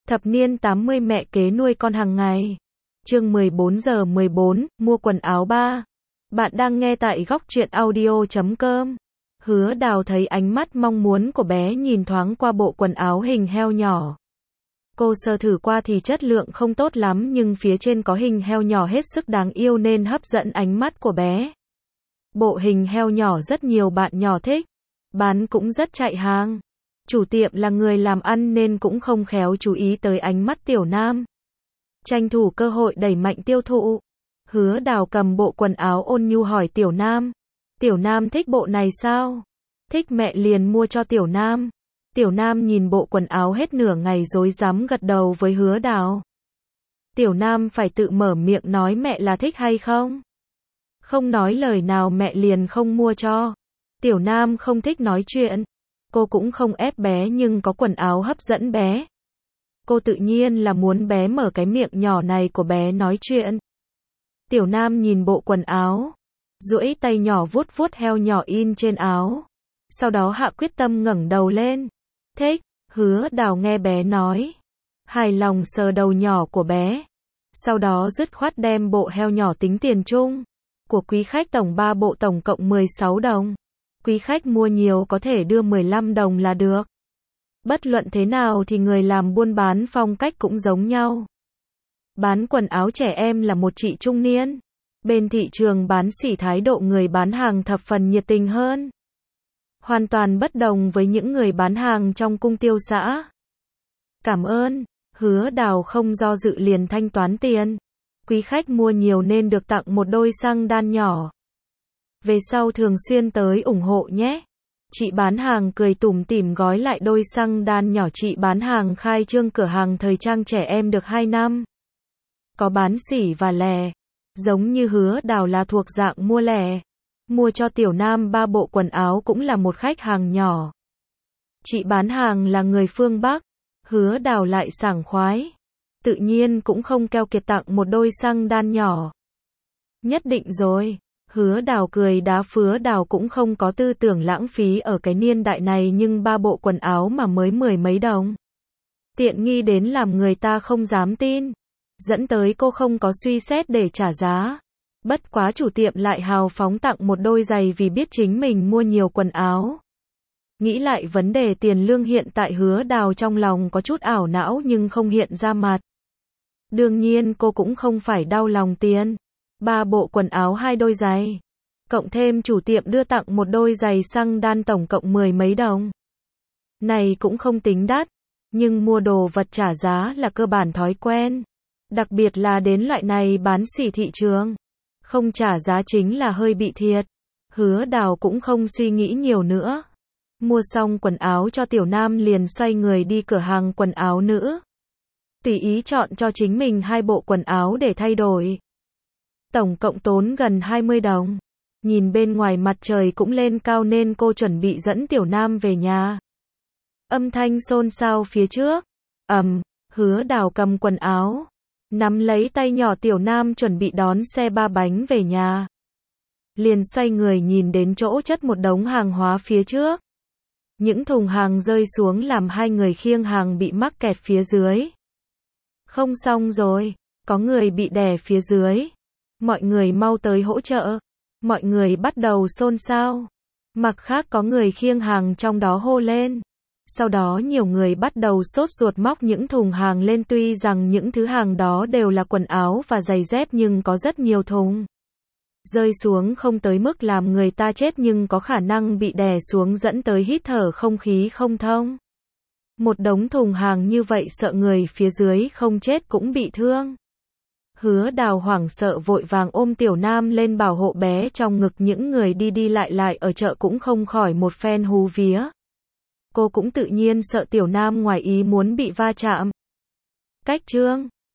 Thập niên 80 mẹ kế nuôi con hàng ngày. Chương 14 giờ 14, mua quần áo 3. Bạn đang nghe tại góc truyện audio.com. Hứa Đào thấy ánh mắt mong muốn của bé nhìn thoáng qua bộ quần áo hình heo nhỏ. Cô sờ thử qua thì chất lượng không tốt lắm nhưng phía trên có hình heo nhỏ hết sức đáng yêu nên hấp dẫn ánh mắt của bé. Bộ hình heo nhỏ rất nhiều bạn nhỏ thích. Bán cũng rất chạy hàng. Chủ tiệm là người làm ăn nên cũng không khéo chú ý tới ánh mắt Tiểu Nam. Tranh thủ cơ hội đẩy mạnh tiêu thụ. Hứa Đào cầm bộ quần áo ôn nhu hỏi Tiểu Nam. Tiểu Nam thích bộ này sao? Thích mẹ liền mua cho Tiểu Nam. Tiểu Nam nhìn bộ quần áo hết nửa ngày rối rắm gật đầu với Hứa Đào. Tiểu Nam phải tự mở miệng nói mẹ là thích hay không? Không nói lời nào mẹ liền không mua cho. Tiểu Nam không thích nói chuyện. Cô cũng không ép bé nhưng có quần áo hấp dẫn bé. Cô tự nhiên là muốn bé mở cái miệng nhỏ này của bé nói chuyện. Tiểu Nam nhìn bộ quần áo, duỗi tay nhỏ vuốt vuốt heo nhỏ in trên áo. Sau đó hạ quyết tâm ngẩng đầu lên. Thích, Hứa Đào nghe bé nói. Hài lòng sờ đầu nhỏ của bé. Sau đó dứt khoát đem bộ heo nhỏ tính tiền chung. Của quý khách tổng 3 bộ tổng cộng 16 đồng. Quý khách mua nhiều có thể đưa 15 đồng là được. Bất luận thế nào thì người làm buôn bán phong cách cũng giống nhau. Bán quần áo trẻ em là một chị trung niên. Bên thị trường bán sỉ thái độ người bán hàng thập phần nhiệt tình hơn. Hoàn toàn bất đồng với những người bán hàng trong cung tiêu xã. Cảm ơn, Hứa Đào không do dự liền thanh toán tiền. Quý khách mua nhiều nên được tặng một đôi xăng đan nhỏ. Về sau thường xuyên tới ủng hộ nhé. Chị bán hàng cười tủm tỉm gói lại đôi xăng đan nhỏ. Chị bán hàng khai trương cửa hàng thời trang trẻ em được 2 năm. Có bán sỉ và lẻ. Giống như Hứa Đào là thuộc dạng mua lẻ. Mua cho Tiểu Nam 3 bộ quần áo cũng là một khách hàng nhỏ. Chị bán hàng là người phương Bắc. Hứa Đào lại sảng khoái. Tự nhiên cũng không keo kiệt tặng một đôi xăng đan nhỏ. Nhất định rồi. Hứa Đào cười đá Hứa Đào cũng không có tư tưởng lãng phí ở cái niên đại này nhưng 3 bộ quần áo mà mới 10 mấy đồng. Tiện nghi đến làm người ta không dám tin. Dẫn tới cô không có suy xét để trả giá. Bất quá chủ tiệm lại hào phóng tặng một đôi giày vì biết chính mình mua nhiều quần áo. Nghĩ lại vấn đề tiền lương hiện tại Hứa Đào trong lòng có chút ảo não nhưng không hiện ra mặt. Đương nhiên cô cũng không phải đau lòng tiền. 3 bộ quần áo 2 đôi giày. Cộng thêm chủ tiệm đưa tặng một đôi giày xăng đan tổng cộng 10 mấy đồng. Này cũng không tính đắt. Nhưng mua đồ vật trả giá là cơ bản thói quen. Đặc biệt là đến loại này bán sỉ thị trường. Không trả giá chính là hơi bị thiệt. Hứa Đào cũng không suy nghĩ nhiều nữa. Mua xong quần áo cho Tiểu Nam liền xoay người đi cửa hàng quần áo nữ. Tùy ý chọn cho chính mình 2 bộ quần áo để thay đổi. Tổng cộng tốn gần 20 đồng. Nhìn bên ngoài mặt trời cũng lên cao nên cô chuẩn bị dẫn Tiểu Nam về nhà. Âm thanh xôn xao phía trước. Hứa Đào cầm quần áo. Nắm lấy tay nhỏ Tiểu Nam chuẩn bị đón xe 3 bánh về nhà. Liền xoay người nhìn đến chỗ chất một đống hàng hóa phía trước. Những thùng hàng rơi xuống làm hai người khiêng hàng bị mắc kẹt phía dưới. Không xong rồi, có người bị đè phía dưới. Mọi người mau tới hỗ trợ. Mọi người bắt đầu xôn xao. Mặt khác có người khiêng hàng trong đó hô lên. Sau đó nhiều người bắt đầu sốt ruột móc những thùng hàng lên tuy rằng những thứ hàng đó đều là quần áo và giày dép nhưng có rất nhiều thùng. Rơi xuống không tới mức làm người ta chết nhưng có khả năng bị đè xuống dẫn tới hít thở không khí không thông. Một đống thùng hàng như vậy sợ người phía dưới không chết cũng bị thương. Hứa Đào hoảng sợ vội vàng ôm Tiểu Nam lên bảo hộ bé trong ngực những người đi đi lại ở chợ cũng không khỏi một phen hú vía. Cô cũng tự nhiên sợ Tiểu Nam ngoài ý muốn bị va chạm. Cách chương